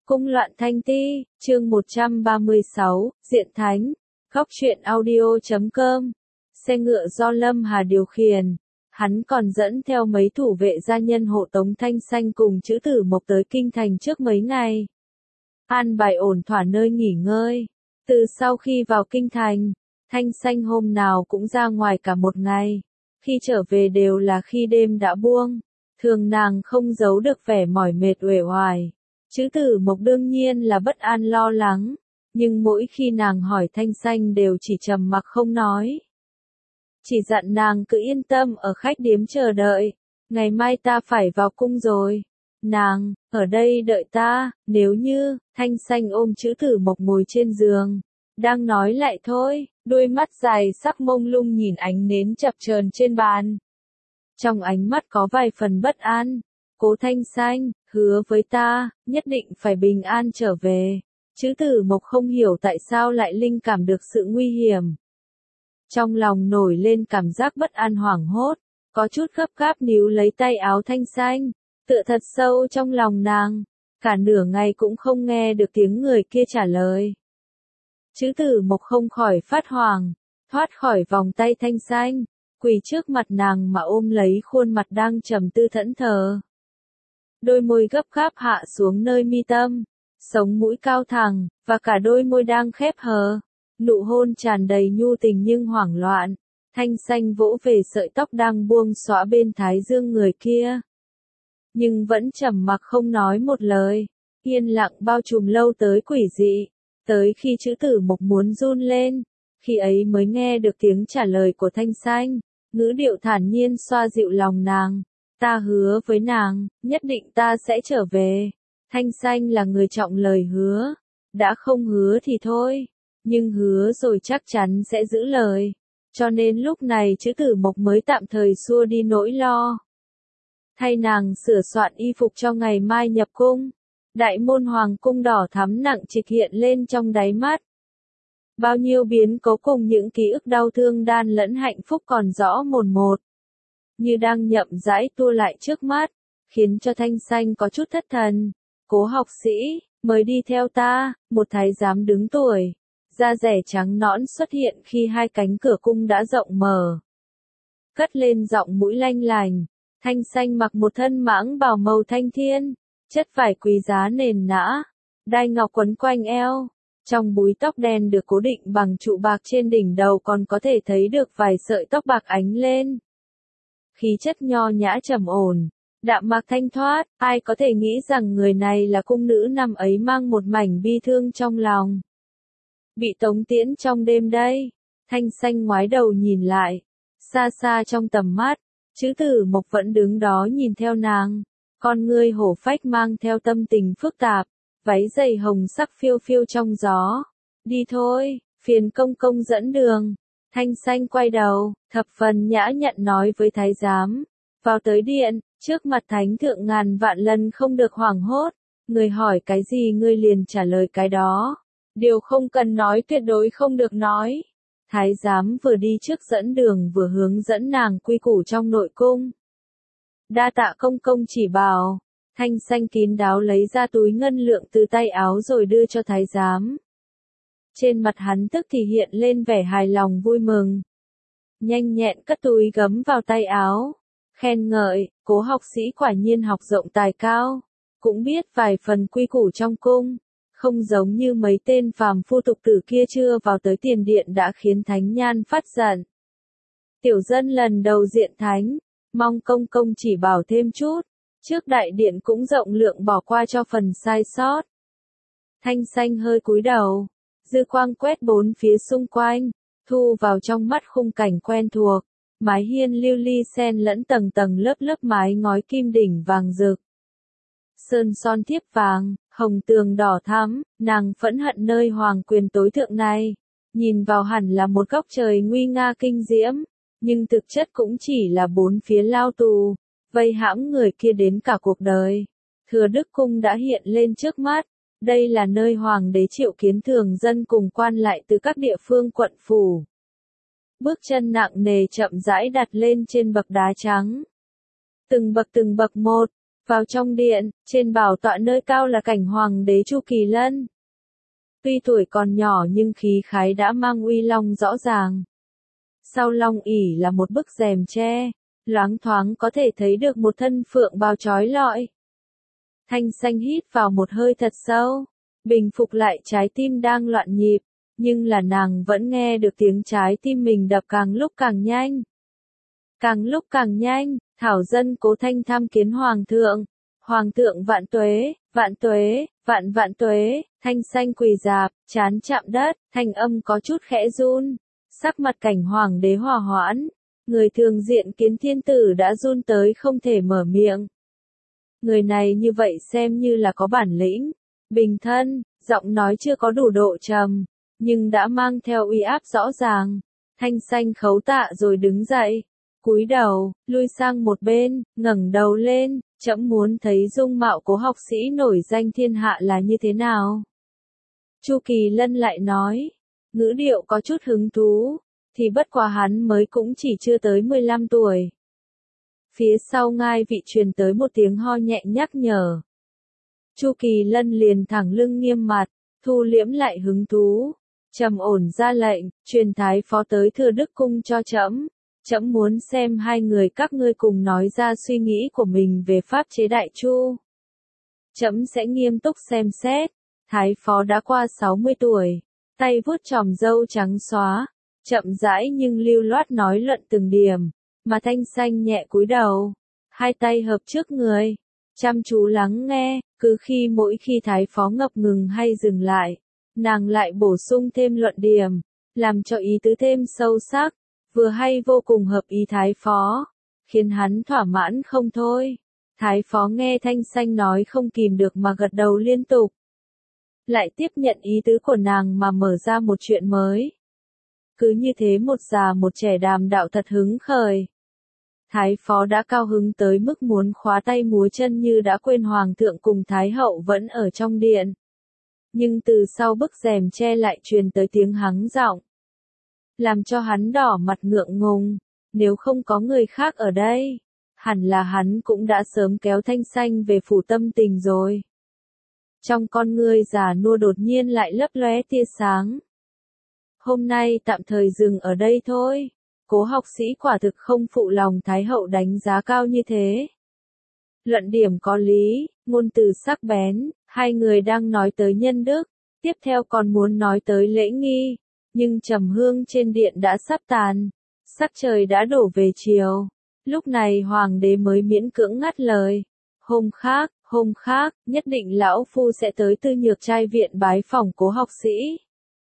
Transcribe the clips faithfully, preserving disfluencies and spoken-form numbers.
Cung loạn thanh ti, chương một trăm ba mươi sáu, Diện Thánh, Góc truyện audio chấm com. Xe ngựa do Lâm Hà điều khiển, hắn còn dẫn theo mấy thủ vệ gia nhân hộ tống Thanh Xanh cùng Chữ Tử Mộc tới kinh thành trước mấy ngày. An bài ổn thỏa nơi nghỉ ngơi. Từ sau khi vào kinh thành, Thanh Xanh hôm nào cũng ra ngoài cả một ngày. Khi trở về đều là khi đêm đã buông. Thường nàng không giấu được vẻ mỏi mệt uể oải. Chữ Tử Mộc đương nhiên là bất an lo lắng, nhưng mỗi khi nàng hỏi Thanh Xanh đều chỉ trầm mặc không nói. Chỉ dặn nàng cứ yên tâm ở khách điếm chờ đợi, ngày mai ta phải vào cung rồi. Nàng, ở đây đợi ta, nếu như, Thanh Xanh ôm Chữ Tử Mộc ngồi trên giường, đang nói lại thôi, đôi mắt dài sắc mông lung nhìn ánh nến chập chờn trên bàn. Trong ánh mắt có vài phần bất an. Cố Thanh Xanh, hứa với ta, nhất định phải bình an trở về. Chữ Tử Mộc không hiểu tại sao lại linh cảm được sự nguy hiểm. Trong lòng nổi lên cảm giác bất an hoảng hốt, có chút gấp gáp níu lấy tay áo Thanh Xanh, tựa thật sâu trong lòng nàng, cả nửa ngày cũng không nghe được tiếng người kia trả lời. Chữ Tử Mộc không khỏi phát hoảng, thoát khỏi vòng tay Thanh Xanh, quỳ trước mặt nàng mà ôm lấy khuôn mặt đang trầm tư thẫn thờ. Đôi môi gấp gáp hạ xuống nơi mi tâm, sống mũi cao thẳng, và cả đôi môi đang khép hờ. Nụ hôn tràn đầy nhu tình nhưng hoảng loạn. Thanh Xanh vỗ về sợi tóc đang buông xõa bên thái dương người kia. Nhưng vẫn trầm mặc không nói một lời. Yên lặng bao trùm lâu tới quỷ dị. Tới khi Chữ Tử Mộc muốn run lên. Khi ấy mới nghe được tiếng trả lời của Thanh Xanh. Ngữ điệu thản nhiên xoa dịu lòng nàng. Ta hứa với nàng, nhất định ta sẽ trở về. Thanh Xanh là người trọng lời hứa. Đã không hứa thì thôi. Nhưng hứa rồi chắc chắn sẽ giữ lời. Cho nên lúc này Chữ Tử Mộc mới tạm thời xua đi nỗi lo. Thay nàng sửa soạn y phục cho ngày mai nhập cung. Đại môn hoàng cung đỏ thắm nặng trịch hiện lên trong đáy mắt. Bao nhiêu biến cố cùng những ký ức đau thương đan lẫn hạnh phúc còn rõ mồn một. Như đang nhậm rãi tua lại trước mắt, khiến cho Thanh Xanh có chút thất thần. Cố học sĩ, mới đi theo ta, một thái giám đứng tuổi, da rẻ trắng nõn xuất hiện khi hai cánh cửa cung đã rộng mở. Cất lên giọng mũi lanh lành, Thanh Xanh mặc một thân mãng bào màu thanh thiên, chất vải quý giá nền nã, đai ngọc quấn quanh eo. Trong búi tóc đen được cố định bằng trụ bạc trên đỉnh đầu còn có thể thấy được vài sợi tóc bạc ánh lên. Khí chất nho nhã trầm ổn, đạm mạc thanh thoát, ai có thể nghĩ rằng người này là cung nữ năm ấy mang một mảnh bi thương trong lòng. Bị tống tiễn trong đêm đây, Thanh Xanh ngoái đầu nhìn lại, xa xa trong tầm mắt, Chữ Tử Mộc vẫn đứng đó nhìn theo nàng, con ngươi hổ phách mang theo tâm tình phức tạp, váy dày hồng sắc phiêu phiêu trong gió. Đi thôi, phiền công công dẫn đường. Thanh Xanh quay đầu, thập phần nhã nhặn nói với thái giám, vào tới điện, trước mặt thánh thượng ngàn vạn lần không được hoảng hốt, người hỏi cái gì ngươi liền trả lời cái đó, điều không cần nói tuyệt đối không được nói. Thái giám vừa đi trước dẫn đường vừa hướng dẫn nàng quy củ trong nội cung. Đa tạ công công chỉ bảo. Thanh Xanh kín đáo lấy ra túi ngân lượng từ tay áo rồi đưa cho thái giám. Trên mặt hắn tức thì hiện lên vẻ hài lòng vui mừng. Nhanh nhẹn cất túi gấm vào tay áo. Khen ngợi, Cố học sĩ quả nhiên học rộng tài cao. Cũng biết vài phần quy củ trong cung. Không giống như mấy tên phàm phu tục tử kia chưa vào tới tiền điện đã khiến thánh nhan phát giận. Tiểu dân lần đầu diện thánh. Mong công công chỉ bảo thêm chút. Trước đại điện cũng rộng lượng bỏ qua cho phần sai sót. Thanh Xanh hơi cúi đầu. Dư quang quét bốn phía xung quanh, thu vào trong mắt khung cảnh quen thuộc, mái hiên lưu ly xen lẫn tầng tầng lớp lớp mái ngói kim đỉnh vàng rực. Sơn son thiếp vàng, hồng tường đỏ thắm, nàng phẫn hận nơi hoàng quyền tối thượng này, nhìn vào hẳn là một góc trời nguy nga kinh diễm, nhưng thực chất cũng chỉ là bốn phía lao tù, vây hãm người kia đến cả cuộc đời. Thừa Đức Cung đã hiện lên trước mắt. Đây là nơi hoàng đế triệu kiến thường dân cùng quan lại từ các địa phương quận phủ. Bước chân nặng nề chậm rãi đặt lên trên bậc đá trắng. Từng bậc từng bậc một, Vào trong điện, trên bảo tọa nơi cao là cảnh hoàng đế Chu Kỳ Lân. Tuy tuổi còn nhỏ nhưng khí khái đã mang uy long rõ ràng. Sau long ỷ là một bức rèm tre, loáng thoáng có thể thấy được một thân phượng bào chói lọi. Thanh Xanh hít vào một hơi thật sâu, bình phục lại trái tim đang loạn nhịp, nhưng là nàng vẫn nghe được tiếng trái tim mình đập càng lúc càng nhanh. Càng lúc càng nhanh, thảo dân Cố Thanh tham kiến hoàng thượng. Hoàng thượng vạn tuế, vạn tuế, vạn vạn tuế. Thanh Xanh quỳ rạp, trán chạm đất, thanh âm có chút khẽ run. Sắc mặt cảnh hoàng đế hòa hoãn, người thường diện kiến thiên tử đã run tới không thể mở miệng. Người này như vậy xem như là có bản lĩnh, bình thân, giọng nói chưa có đủ độ trầm, nhưng đã mang theo uy áp rõ ràng. Thanh Xanh khấu tạ rồi đứng dậy, cúi đầu, lui sang một bên, ngẩng đầu lên, trẫm muốn thấy dung mạo Cố học sĩ nổi danh thiên hạ là như thế nào. Chu Kỳ Lân lại nói, ngữ điệu có chút hứng thú, thì bất quá hắn mới cũng chỉ chưa tới mười lăm tuổi. Phía sau ngai vị truyền tới một tiếng ho nhẹ nhắc nhở. Chu Kỳ Lân liền thẳng lưng nghiêm mặt, thu liễm lại hứng thú, trầm ổn ra lệnh, truyền thái phó tới Thừa Đức cung cho trẫm. Trẫm muốn xem hai người các ngươi cùng nói ra suy nghĩ của mình về pháp chế Đại Chu. Trẫm sẽ nghiêm túc xem xét. Thái phó đã qua sáu mươi tuổi, tay vuốt chòm râu trắng xóa, chậm rãi nhưng lưu loát nói luận từng điểm, mà Thanh Xanh nhẹ cúi đầu, hai tay hợp trước người, chăm chú lắng nghe, cứ khi mỗi khi thái phó ngập ngừng hay dừng lại, nàng lại bổ sung thêm luận điểm, làm cho ý tứ thêm sâu sắc, vừa hay vô cùng hợp ý thái phó, khiến hắn thỏa mãn không thôi. Thái phó nghe Thanh Xanh nói không kìm được mà gật đầu liên tục. Lại tiếp nhận ý tứ của nàng mà mở ra một chuyện mới. Cứ như thế một già một trẻ đàm đạo thật hứng khởi. Thái phó đã cao hứng tới mức muốn khóa tay múa chân như đã quên hoàng thượng cùng thái hậu vẫn ở trong điện. Nhưng từ sau bức rèm che lại truyền tới tiếng hắng giọng. Làm cho hắn đỏ mặt ngượng ngùng, nếu không có người khác ở đây, hẳn là hắn cũng đã sớm kéo Thanh Xanh về phủ Tâm Tình rồi. Trong con ngươi già nua đột nhiên lại lấp lóe tia sáng. Hôm nay tạm thời dừng ở đây thôi, Cố học sĩ quả thực không phụ lòng thái hậu đánh giá cao như thế. Luận điểm có lý, ngôn từ sắc bén, hai người đang nói tới nhân đức, tiếp theo còn muốn nói tới lễ nghi, nhưng trầm hương trên điện đã sắp tàn, sắc trời đã đổ về chiều, lúc này hoàng đế mới miễn cưỡng ngắt lời. Hôm khác, hôm khác, nhất định lão phu sẽ tới Tư Nhược Trai viện bái phỏng Cố học sĩ.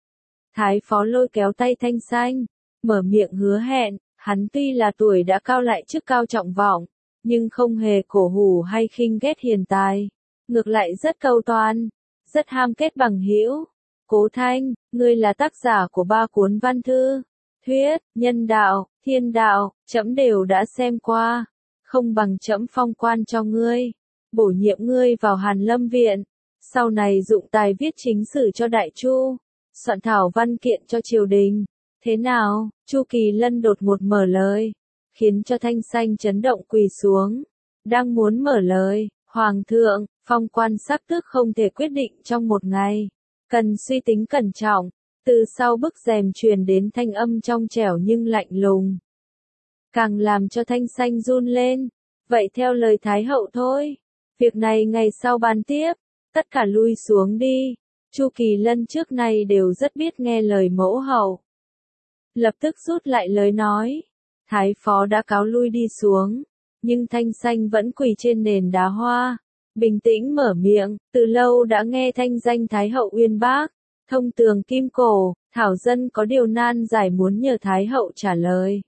Thái phó lôi kéo tay Thanh Xanh, mở miệng hứa hẹn, hắn tuy là tuổi đã cao lại chức cao trọng vọng, nhưng không hề cổ hủ hay khinh ghét hiền tài, ngược lại rất cầu toàn, rất ham kết bằng hữu. Cố Thanh, ngươi là tác giả của ba cuốn văn thư, thuyết, nhân đạo, thiên đạo, trẫm đều đã xem qua, không bằng trẫm phong quan cho ngươi, bổ nhiệm ngươi vào Hàn Lâm viện, sau này dụng tài viết chính sử cho Đại Chu, soạn thảo văn kiện cho triều đình. Thế nào? Chu Kỳ Lân đột ngột mở lời, khiến cho Thanh Xanh chấn động quỳ xuống. Đang muốn mở lời, Hoàng thượng, phong quan sắc tước không thể quyết định trong một ngày, cần suy tính cẩn trọng. Từ sau bức rèm truyền đến thanh âm trong trẻo nhưng lạnh lùng, càng làm cho Thanh Xanh run lên. Vậy theo lời Thái hậu thôi, việc này ngày sau bàn tiếp, tất cả lui xuống đi. Chu Kỳ Lân trước nay đều rất biết nghe lời mẫu hậu, lập tức rút lại lời nói. Thái phó đã cáo lui đi xuống, nhưng Thanh Xanh vẫn quỳ trên nền đá hoa, bình tĩnh mở miệng. Từ lâu đã nghe thanh danh Thái hậu uyên bác, thông tường kim cổ, thảo dân có điều nan giải muốn nhờ Thái hậu trả lời.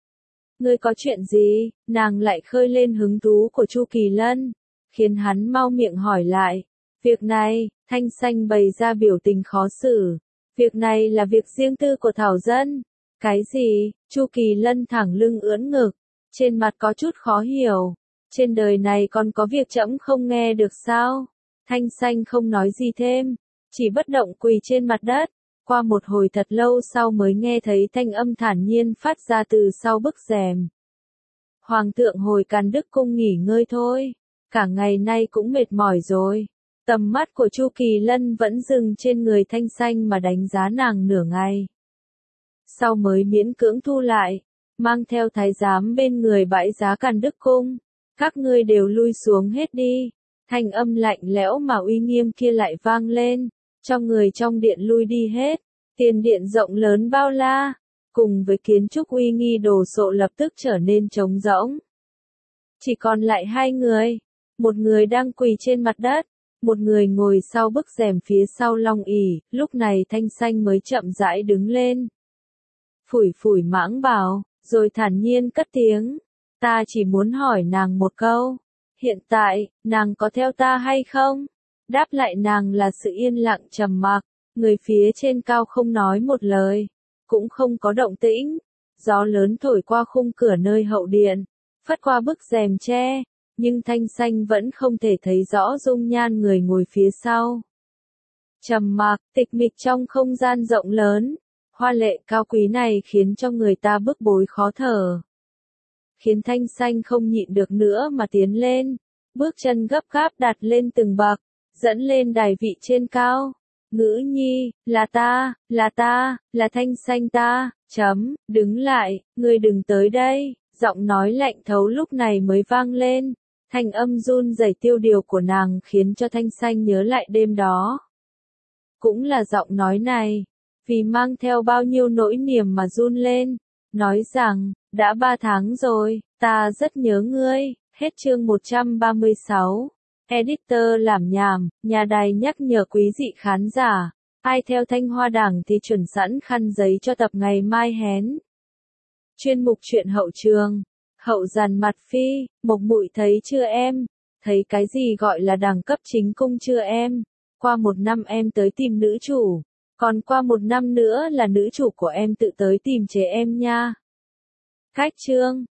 Ngươi có chuyện gì? Nàng lại khơi lên hứng thú của Chu Kỳ Lân, khiến hắn mau miệng hỏi lại. Việc này, Thanh Xanh bày ra biểu tình khó xử. Việc này là việc riêng tư của thảo dân. Cái gì? Chu Kỳ Lân thẳng lưng ưỡn ngực, trên mặt có chút khó hiểu. Trên đời này còn có việc trẫm không nghe được sao? Thanh Xanh không nói gì thêm, chỉ bất động quỳ trên mặt đất. Qua một hồi thật lâu sau mới nghe thấy thanh âm thản nhiên phát ra từ sau bức rèm. Hoàng thượng hồi Càn Đức cung nghỉ ngơi thôi. cả ngày nay cũng mệt mỏi rồi. Tầm mắt của Chu Kỳ Lân vẫn dừng trên người Thanh Xanh mà đánh giá nàng nửa ngày. Sau mới miễn cưỡng thu lại, mang theo thái giám bên người bãi giá Càn Đức Cung. Các ngươi đều lui xuống hết đi. Thanh âm lạnh lẽo mà uy nghiêm kia lại vang lên. Cho người trong điện lui đi hết. Tiền điện rộng lớn bao la, cùng với kiến trúc uy nghi đồ sộ lập tức trở nên trống rỗng. Chỉ còn lại hai người. Một người đang quỳ trên mặt đất, một người ngồi sau bức rèm phía sau long ỷ. Lúc này Thanh Xanh mới chậm rãi đứng lên. Phủi phủi mãng bào, rồi thản nhiên cất tiếng. Ta chỉ muốn hỏi nàng một câu. Hiện tại, nàng có theo ta hay không? Đáp lại nàng là sự yên lặng trầm mặc. Người phía trên cao không nói một lời, cũng không có động tĩnh. Gió lớn thổi qua khung cửa nơi hậu điện, phất qua bức rèm tre, nhưng Thanh Xanh vẫn không thể thấy rõ dung nhan người ngồi phía sau. Trầm mặc, tịch mịch trong không gian rộng lớn, hoa lệ cao quý này khiến cho người ta bức bối khó thở. Khiến Thanh Xanh không nhịn được nữa mà tiến lên, bước chân gấp gáp đặt lên từng bậc, dẫn lên đài vị trên cao. Ngữ nhi, là ta, là ta, là Thanh Xanh ta, chấm, đứng lại, ngươi đừng tới đây, giọng nói lạnh thấu lúc này mới vang lên, thanh âm run rẩy tiêu điều của nàng khiến cho Thanh Xanh nhớ lại đêm đó. Cũng là giọng nói này, vì mang theo bao nhiêu nỗi niềm mà run lên, nói rằng, đã ba tháng rồi, ta rất nhớ ngươi, hết chương một trăm ba mươi sáu. Editor làm nhảm, nhà đài nhắc nhở quý vị khán giả, ai theo Thanh Hoa Đảng thì chuẩn sẵn khăn giấy cho tập ngày mai hén. Chuyên mục truyện hậu trường, hậu dàn mặt phi, Mộc Mụi thấy chưa em, thấy cái gì gọi là đẳng cấp chính cung chưa em, qua một năm em tới tìm nữ chủ, còn qua một năm nữa là nữ chủ của em tự tới tìm chế em nha. Cách chương